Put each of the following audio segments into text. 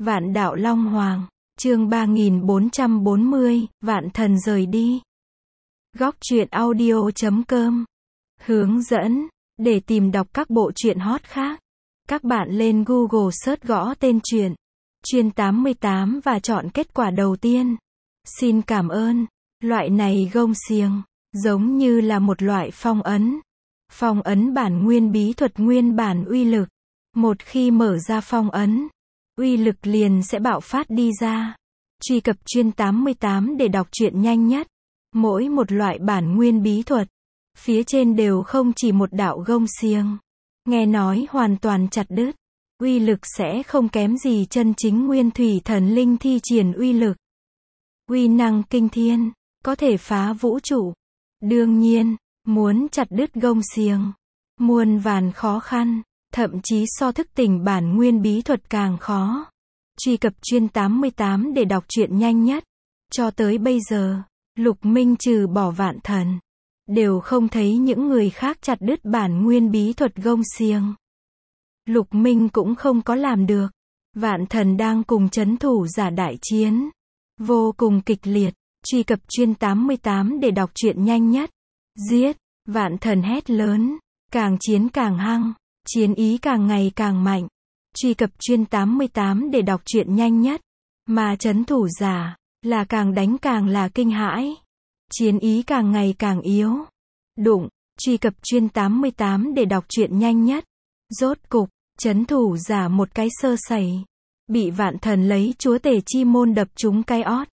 Vạn đạo Long Hoàng, chương 3440, Vạn thần rời đi. Góc truyện audio.com. Hướng dẫn, để tìm đọc các bộ truyện hot khác, các bạn lên Google search gõ tên truyện, Chuyên 88 và chọn kết quả đầu tiên. Xin cảm ơn. Loại này gông xiềng, giống như là một loại phong ấn. Phong ấn bản nguyên bí thuật nguyên bản uy lực. Một khi mở ra phong ấn, uy lực liền sẽ bạo phát đi ra. Truy cập Chuyên 88 để đọc truyện nhanh nhất. Mỗi một loại bản nguyên bí thuật, phía trên đều không chỉ một đạo gông xiềng. Nghe nói hoàn toàn chặt đứt. Uy lực sẽ không kém gì chân chính nguyên thủy thần linh thi triển uy lực. Uy năng kinh thiên, có thể phá vũ trụ. Đương nhiên, muốn chặt đứt gông xiềng, muôn vàn khó khăn, thậm chí so thức tỉnh bản nguyên bí thuật càng khó. Truy cập Chuyên 88 để đọc truyện nhanh nhất. Cho tới bây giờ, Lục Minh trừ bỏ Vạn Thần, đều không thấy những người khác chặt đứt bản nguyên bí thuật gông xiềng. Lục Minh cũng không có làm được. Vạn Thần đang cùng trấn thủ giả đại chiến, vô cùng kịch liệt. Truy cập Chuyên 88 để đọc truyện nhanh nhất. Giết! Vạn Thần hét lớn, càng chiến càng hăng, chiến ý càng ngày càng mạnh. Truy cập Chuyên 88 để đọc truyện nhanh nhất. Mà trấn thủ giả, là càng đánh càng là kinh hãi. Chiến ý càng ngày càng yếu. Đụng! Truy cập Chuyên 88 để đọc truyện nhanh nhất. Rốt cục, trấn thủ giả một cái sơ sẩy, bị Vạn Thần lấy chúa tể chi môn đập trúng cái ót.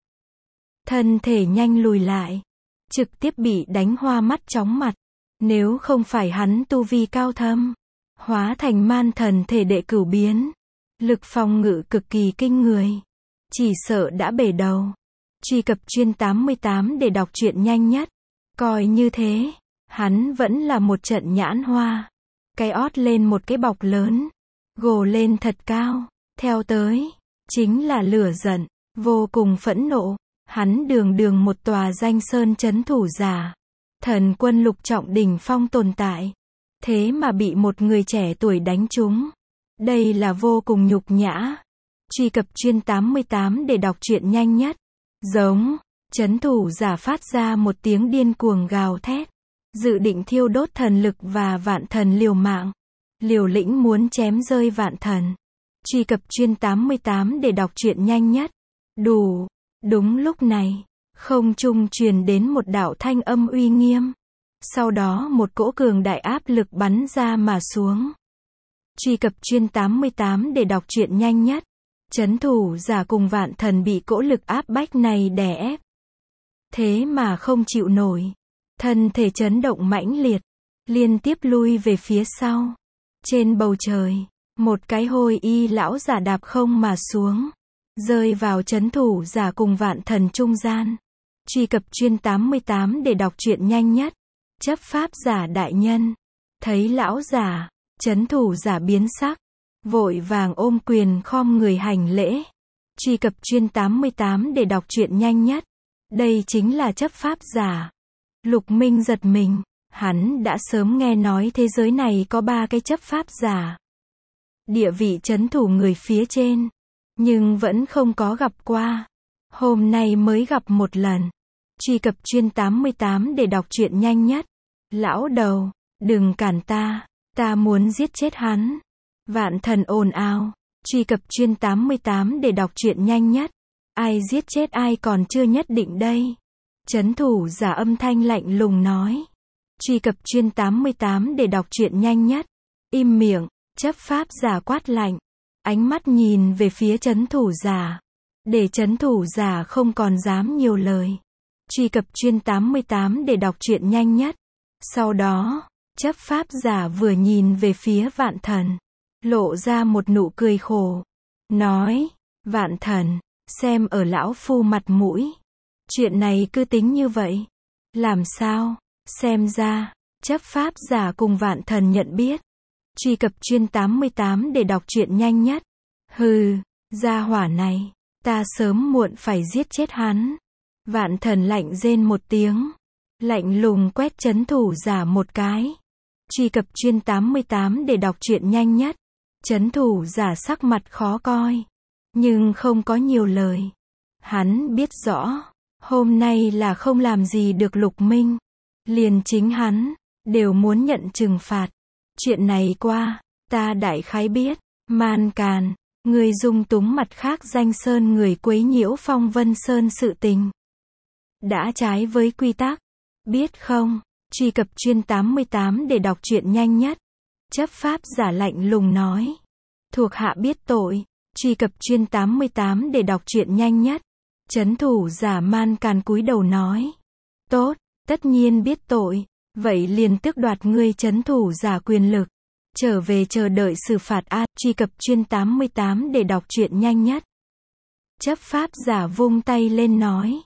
Thân thể nhanh lùi lại, trực tiếp bị đánh hoa mắt chóng mặt. Nếu không phải hắn tu vi cao thâm, hóa thành man thần thể đệ cửu biến, lực phòng ngự cực kỳ kinh người, chỉ sợ đã bể đầu. Truy cập Chuyên 88 để đọc truyện nhanh nhất. Coi như thế, hắn vẫn là một trận nhãn hoa. Cái ót lên một cái bọc lớn, gồ lên thật cao, theo tới, chính là lửa giận, vô cùng phẫn nộ. Hắn đường đường một tòa danh sơn trấn thủ giả, thần quân lục trọng đỉnh phong tồn tại, thế mà bị một người trẻ tuổi đánh trúng. Đây là vô cùng nhục nhã. Truy cập Chuyên 88 để đọc truyện nhanh nhất. Giống, trấn thủ giả phát ra một tiếng điên cuồng gào thét, dự định thiêu đốt thần lực và Vạn Thần liều mạng, liều lĩnh muốn chém rơi Vạn Thần. Truy cập Chuyên 88 để đọc truyện nhanh nhất. Đủ! Đúng lúc này, không trung truyền đến một đạo thanh âm uy nghiêm. Sau đó một cỗ cường đại áp lực bắn ra mà xuống. Truy cập Chuyên 88 để đọc truyện nhanh nhất. Trấn thủ giả cùng Vạn Thần bị cỗ lực áp bách này đè ép. Thế mà không chịu nổi. Thân thể chấn động mãnh liệt, liên tiếp lui về phía sau. Trên bầu trời, một cái hôi y lão giả đạp không mà xuống, rơi vào trấn thủ giả cùng Vạn Thần trung gian. Truy cập Chuyên 88 để đọc truyện nhanh nhất. Chấp pháp giả đại nhân, thấy lão giả, trấn thủ giả biến sắc, vội vàng ôm quyền khom người hành lễ. Truy cập Chuyên 88 để đọc truyện nhanh nhất. Đây chính là chấp pháp giả. Lục Minh giật mình, hắn đã sớm nghe nói thế giới này có 3 cái chấp pháp giả, địa vị trấn thủ người phía trên, nhưng vẫn không có gặp qua. Hôm nay mới gặp một lần. Truy cập Chuyên 88 để đọc truyện nhanh nhất. Lão đầu, đừng cản ta muốn giết chết hắn. Vạn Thần ồn ào. Truy cập Chuyên 88 để đọc truyện nhanh nhất. Ai giết chết ai còn chưa nhất định đây. Trấn thủ giả âm thanh lạnh lùng nói. Truy cập Chuyên 88 để đọc truyện nhanh nhất. Im miệng, chấp pháp giả quát lạnh. Ánh mắt nhìn về phía trấn thủ giả, để trấn thủ giả không còn dám nhiều lời. Truy cập Chuyên 88 để đọc truyện nhanh nhất. Sau đó, chấp pháp giả vừa nhìn về phía Vạn Thần, lộ ra một nụ cười khổ, nói, Vạn Thần, xem ở lão phu mặt mũi, chuyện này cứ tính như vậy. Làm sao? Xem ra, chấp pháp giả cùng Vạn Thần nhận biết. Truy cập Chuyên 88 để đọc truyện nhanh nhất. Hừ, gia hỏa này, ta sớm muộn phải giết chết hắn. Vạn Thần lạnh rên một tiếng, lạnh lùng quét trấn thủ giả một cái. Truy cập Chuyên 88 để đọc truyện nhanh nhất. Trấn thủ giả sắc mặt khó coi, nhưng không có nhiều lời. Hắn biết rõ, hôm nay là không làm gì được Lục Minh. Liền chính hắn, đều muốn nhận trừng phạt. Chuyện này qua, ta đại khái biết, Man Càn, người dung túng mặt khác danh sơn người quấy nhiễu Phong Vân Sơn sự tình. Đã trái với quy tắc, biết không? Truy cập chuyên 88 để đọc truyện nhanh nhất. Chấp pháp giả lạnh lùng nói. Thuộc hạ biết tội. Truy cập chuyên 88 để đọc truyện nhanh nhất. Trấn thủ giả Man Càn cúi đầu nói. Tốt, tất nhiên biết tội. Vậy liền tước đoạt ngươi trấn thủ giả quyền lực. Trở về chờ đợi xử phạt a. Truy cập chuyên 88 để đọc truyện nhanh nhất. Chấp pháp giả vung tay lên nói.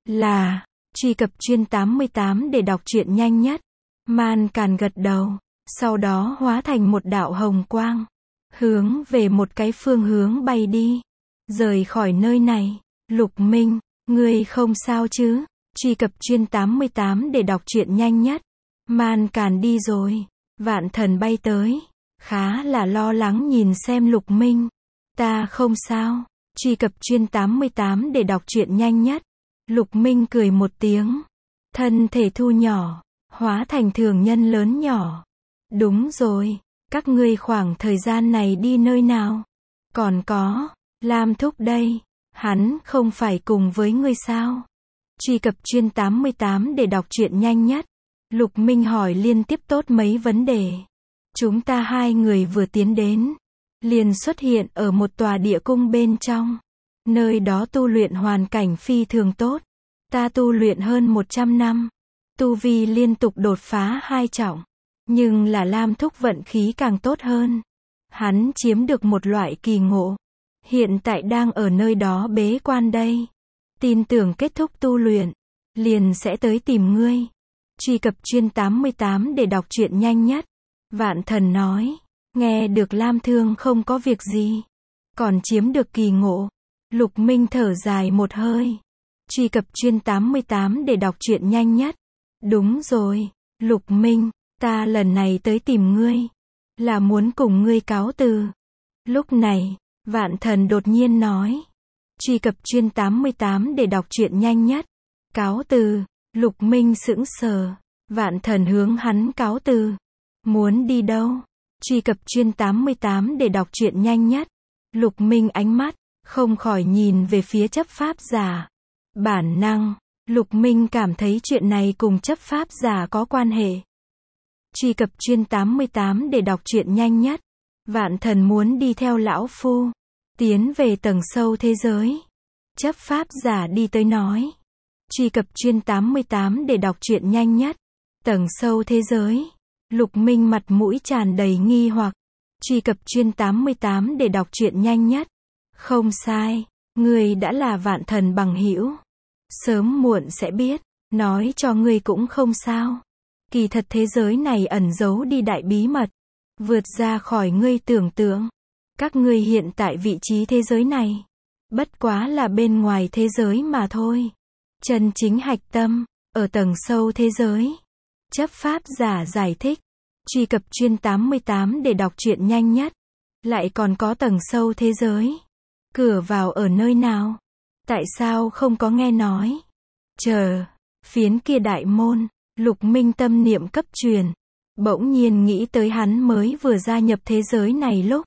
Là, truy cập chuyên 88 để đọc truyện nhanh nhất. Man Càn gật đầu, sau đó hóa thành một đạo hồng quang, hướng về một cái phương hướng bay đi. Rời khỏi nơi này, Lục Minh, ngươi không sao chứ? Truy cập chuyên 88 để đọc truyện nhanh nhất. Man Càn đi rồi, Vạn Thần bay tới, khá là lo lắng nhìn xem Lục Minh. Ta không sao. Truy cập chuyên 88 để đọc truyện nhanh nhất. Lục Minh cười một tiếng, thân thể thu nhỏ, hóa thành thường nhân lớn nhỏ. Đúng rồi, các ngươi khoảng thời gian này đi nơi nào? Còn có, Lam Thúc đây, hắn không phải cùng với ngươi sao? Truy cập chuyên 88 để đọc truyện nhanh nhất. Lục Minh hỏi liên tiếp tốt mấy vấn đề. Chúng ta hai người vừa tiến đến, liền xuất hiện ở một tòa địa cung bên trong. Nơi đó tu luyện hoàn cảnh phi thường tốt. Ta tu luyện hơn 100 năm. Tu vi liên tục đột phá 2 trọng. Nhưng là Lam Thúc vận khí càng tốt hơn. Hắn chiếm được một loại kỳ ngộ. Hiện tại đang ở nơi đó bế quan đây. Tin tưởng kết thúc tu luyện, liền sẽ tới tìm ngươi. Truy cập chuyên 88 để đọc truyện nhanh nhất. Vạn Thần nói. Nghe được Lam Thương không có việc gì. Còn chiếm được kỳ ngộ. Lục Minh thở dài một hơi. Truy cập chuyên 88 để đọc truyện nhanh nhất. Đúng rồi, Lục Minh, ta lần này tới tìm ngươi, là muốn cùng ngươi cáo từ. Lúc này, Vạn Thần đột nhiên nói. Truy cập chuyên 88 để đọc truyện nhanh nhất. Cáo từ, Lục Minh sững sờ. Vạn Thần hướng hắn cáo từ. Muốn đi đâu? Truy cập chuyên 88 để đọc truyện nhanh nhất. Lục Minh ánh mắt không khỏi nhìn về phía chấp pháp giả. Bản năng, Lục Minh cảm thấy chuyện này cùng chấp pháp giả có quan hệ. Truy cập chuyên 88 để đọc truyện nhanh nhất. Vạn Thần muốn đi theo lão phu, tiến về tầng sâu thế giới. Chấp pháp giả đi tới nói. Truy cập chuyên 88 để đọc truyện nhanh nhất. Tầng sâu thế giới. Lục Minh mặt mũi tràn đầy nghi hoặc. Truy cập chuyên 88 để đọc truyện nhanh nhất. Không sai, ngươi đã là Vạn Thần bằng hữu. Sớm muộn sẽ biết, nói cho ngươi cũng không sao. Kỳ thật thế giới này ẩn giấu đi đại bí mật, vượt ra khỏi ngươi tưởng tượng. Các ngươi hiện tại vị trí thế giới này, bất quá là bên ngoài thế giới mà thôi. Chân chính hạch tâm, ở tầng sâu thế giới. Chấp pháp giả giải thích. Truy cập chuyên 88 để đọc truyện nhanh nhất. Lại còn có tầng sâu thế giới. Cửa vào ở nơi nào? Tại sao không có nghe nói? Chờ, phiến kia đại môn, Lục Minh tâm niệm cấp truyền. Bỗng nhiên nghĩ tới hắn mới vừa gia nhập thế giới này lúc.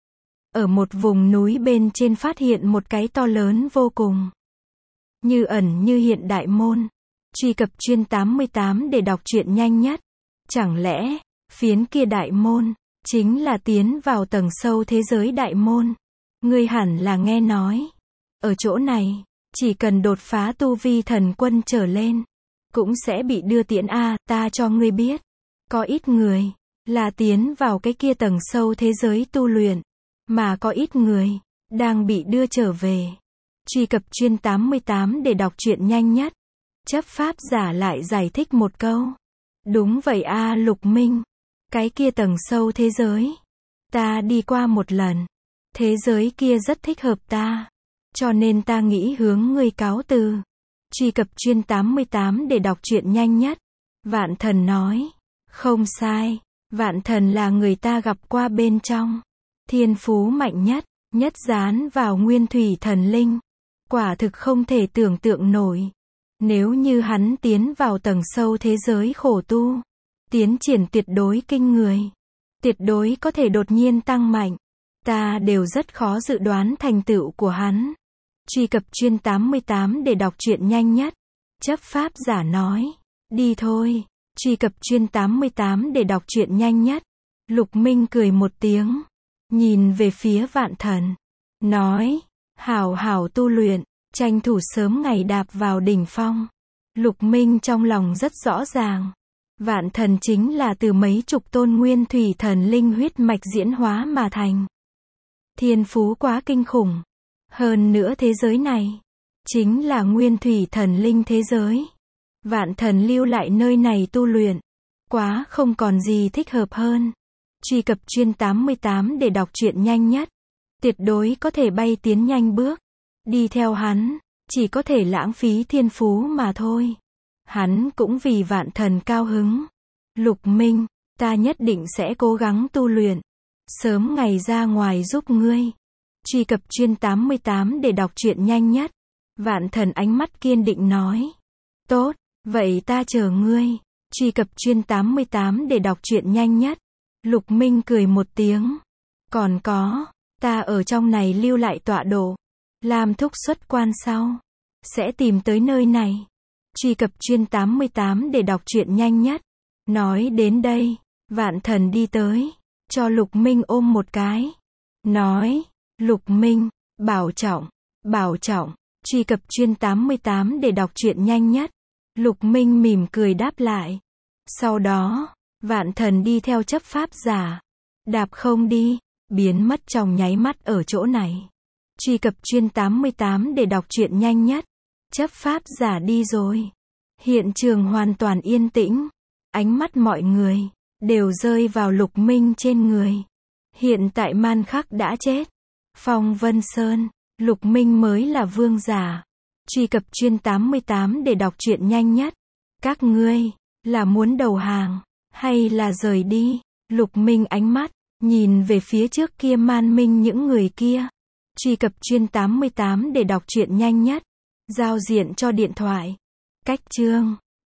Ở một vùng núi bên trên phát hiện một cái to lớn vô cùng. Như ẩn như hiện đại môn. Truy cập chuyên 88 để đọc truyện nhanh nhất. Chẳng lẽ, phiến kia đại môn, chính là tiến vào tầng sâu thế giới đại môn? Ngươi hẳn là nghe nói. Ở chỗ này, chỉ cần đột phá tu vi thần quân trở lên, cũng sẽ bị đưa tiễn a. Ta cho ngươi biết, có ít người là tiến vào cái kia tầng sâu thế giới tu luyện, mà có ít người đang bị đưa trở về. Truy cập chuyên 88 để đọc truyện nhanh nhất. Chấp pháp giả lại giải thích một câu. Đúng vậy a Lục Minh, cái kia tầng sâu thế giới, ta đi qua một lần. Thế giới kia rất thích hợp ta, cho nên ta nghĩ hướng ngươi cáo từ. Truy cập chuyên 88 để đọc truyện nhanh nhất. Vạn Thần nói. Không sai, Vạn Thần là người ta gặp qua bên trong thiên phú mạnh nhất, nhất dán vào Nguyên Thủy Thần Linh. Quả thực không thể tưởng tượng nổi. Nếu như hắn tiến vào tầng sâu thế giới khổ tu, tiến triển tuyệt đối kinh người. Tuyệt đối có thể đột nhiên tăng mạnh. Ta đều rất khó dự đoán thành tựu của hắn. Truy cập chuyên 88 để đọc truyện nhanh nhất. Chấp pháp giả nói. Đi thôi. Truy cập chuyên 88 để đọc truyện nhanh nhất. Lục Minh cười một tiếng. Nhìn về phía Vạn Thần. Nói. Hảo hảo tu luyện. Tranh thủ sớm ngày đạp vào đỉnh phong. Lục Minh trong lòng rất rõ ràng. Vạn Thần chính là từ mấy chục tôn Nguyên Thủy Thần Linh huyết mạch diễn hóa mà thành. Thiên phú quá kinh khủng. Hơn nữa thế giới này chính là Nguyên Thủy Thần Linh thế giới. Vạn Thần lưu lại nơi này tu luyện, quá không còn gì thích hợp hơn. Truy cập chuyên 88 để đọc truyện nhanh nhất. Tuyệt đối có thể bay tiến nhanh bước. Đi theo hắn, chỉ có thể lãng phí thiên phú mà thôi. Hắn cũng vì Vạn Thần cao hứng. Lục Minh, ta nhất định sẽ cố gắng tu luyện. Sớm ngày ra ngoài giúp ngươi. Truy cập chuyên 88 để đọc truyện nhanh nhất. Vạn Thần ánh mắt kiên định nói. Tốt, vậy ta chờ ngươi. Truy cập chuyên 88 để đọc truyện nhanh nhất. Lục Minh cười một tiếng. Còn có, ta ở trong này lưu lại tọa độ. Lam Thúc xuất quan sau sẽ tìm tới nơi này. Truy cập chuyên 88 để đọc truyện nhanh nhất. Nói đến đây, Vạn Thần đi tới, cho Lục Minh ôm một cái. Nói, Lục Minh, bảo trọng, bảo trọng. Truy cập chuyên 88 để đọc truyện nhanh nhất. Lục Minh mỉm cười đáp lại. Sau đó, Vạn Thần đi theo chấp pháp giả. Đạp không đi, biến mất trong nháy mắt ở chỗ này. Truy cập chuyên 88 để đọc truyện nhanh nhất. Chấp pháp giả đi rồi. Hiện trường hoàn toàn yên tĩnh. Ánh mắt mọi người đều rơi vào Lục Minh trên người. Hiện tại Man Khắc đã chết. Phong Vân Sơn, Lục Minh mới là vương giả. Truy cập chuyên 88 để đọc truyện nhanh nhất. Các ngươi là muốn đầu hàng hay là rời đi? Lục Minh ánh mắt nhìn về phía trước kia Man Minh những người kia. Truy cập chuyên 88 để đọc truyện nhanh nhất. Giao diện cho điện thoại. Cách chương